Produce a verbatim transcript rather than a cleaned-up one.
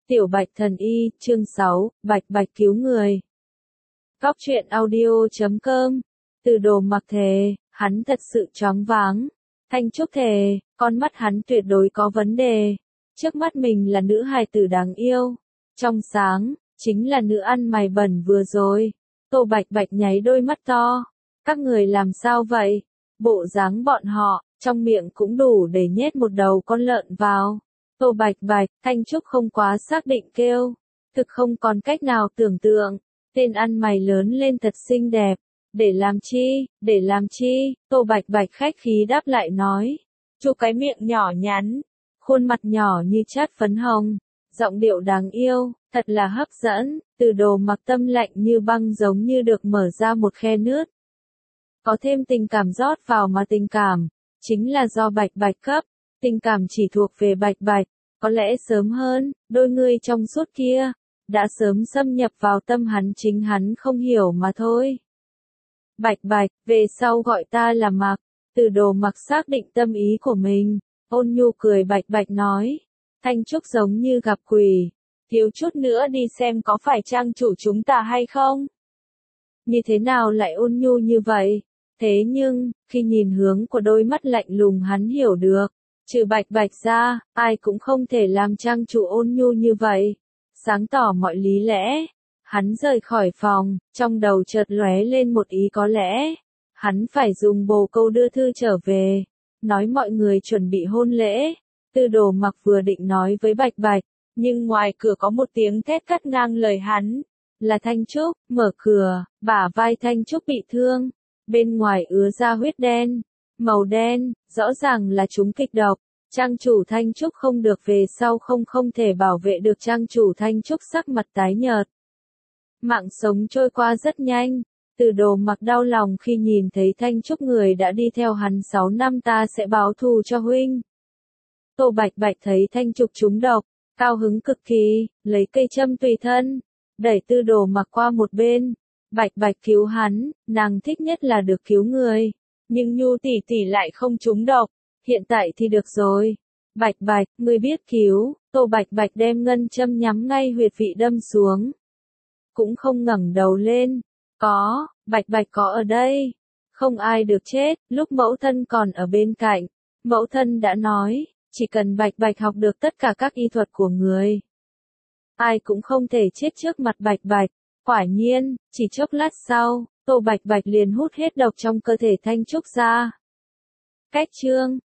Tiểu Bạch Thần Y, chương sáu, Bạch Bạch cứu người. Góc truyện audio chấm com. Từ Đồ Mặc thề, hắn thật sự choáng váng. Thanh Trúc thề, con mắt hắn tuyệt đối có vấn đề. Trước mắt mình là nữ hài tử đáng yêu. Trong sáng, chính là nữ ăn mày bẩn vừa rồi. Tô Bạch Bạch nháy đôi mắt to. Các người làm sao vậy? Bộ dáng bọn họ, trong miệng cũng đủ để nhét một đầu con lợn vào. Tô Bạch Bạch, Thanh Trúc không quá xác định kêu. Thực không còn cách nào tưởng tượng. Tên ăn mày lớn lên thật xinh đẹp. Để làm chi, để làm chi, Tô Bạch Bạch khách khí đáp lại nói. Chu cái miệng nhỏ nhắn, khuôn mặt nhỏ như chát phấn hồng, giọng điệu đáng yêu, thật là hấp dẫn, Từ Đồ Mặc tâm lạnh như băng giống như được mở ra một khe nước. Có thêm tình cảm rót vào mà tình cảm, chính là do Bạch Bạch cấp, tình cảm chỉ thuộc về Bạch Bạch, có lẽ sớm hơn, đôi người trong suốt kia, đã sớm xâm nhập vào tâm hắn chính hắn không hiểu mà thôi. Bạch Bạch, về sau gọi ta là Mặc. Từ Đồ Mặc xác định tâm ý của mình, ôn nhu cười Bạch Bạch nói. Thanh Trúc giống như gặp quỷ, thiếu chút nữa đi xem có phải trang chủ chúng ta hay không. Như thế nào lại ôn nhu như vậy? Thế nhưng, khi nhìn hướng của đôi mắt lạnh lùng hắn hiểu được, trừ Bạch Bạch ra, ai cũng không thể làm trang chủ ôn nhu như vậy. Sáng tỏ mọi lý lẽ. Hắn rời khỏi phòng, trong đầu chợt lóe lên một ý có lẽ. Hắn phải dùng bồ câu đưa thư trở về. Nói mọi người chuẩn bị hôn lễ. Từ Đồ Mặc vừa định nói với Bạch Bạch. Nhưng ngoài cửa có một tiếng thét cắt ngang lời hắn. Là Thanh Trúc, mở cửa, bả vai Thanh Trúc bị thương. Bên ngoài ứa ra huyết đen. Màu đen, rõ ràng là chúng kịch độc. Trang chủ Thanh Trúc không được về sau không không thể bảo vệ được trang chủ Thanh Trúc sắc mặt tái nhợt. Mạng sống trôi qua rất nhanh, Từ Đồ Mặc đau lòng khi nhìn thấy Thanh Trúc người đã đi theo hắn sáu năm ta sẽ báo thù cho huynh. Tô Bạch Bạch thấy Thanh Trúc trúng độc, cao hứng cực kỳ, lấy cây châm tùy thân, đẩy Từ Đồ Mặc qua một bên. Bạch Bạch cứu hắn, nàng thích nhất là được cứu người, nhưng Nhu tỷ tỷ lại không trúng độc, hiện tại thì được rồi. Bạch Bạch, ngươi biết cứu, Tô Bạch Bạch đem ngân châm nhắm ngay huyệt vị đâm xuống. Cũng không ngẩng đầu lên. Có, Bạch Bạch có ở đây. Không ai được chết, lúc mẫu thân còn ở bên cạnh. Mẫu thân đã nói, chỉ cần Bạch Bạch học được tất cả các y thuật của người. Ai cũng không thể chết trước mặt Bạch Bạch. Quả nhiên, chỉ chốc lát sau, Tô Bạch Bạch liền hút hết độc trong cơ thể Thanh Trúc ra. Cách chương.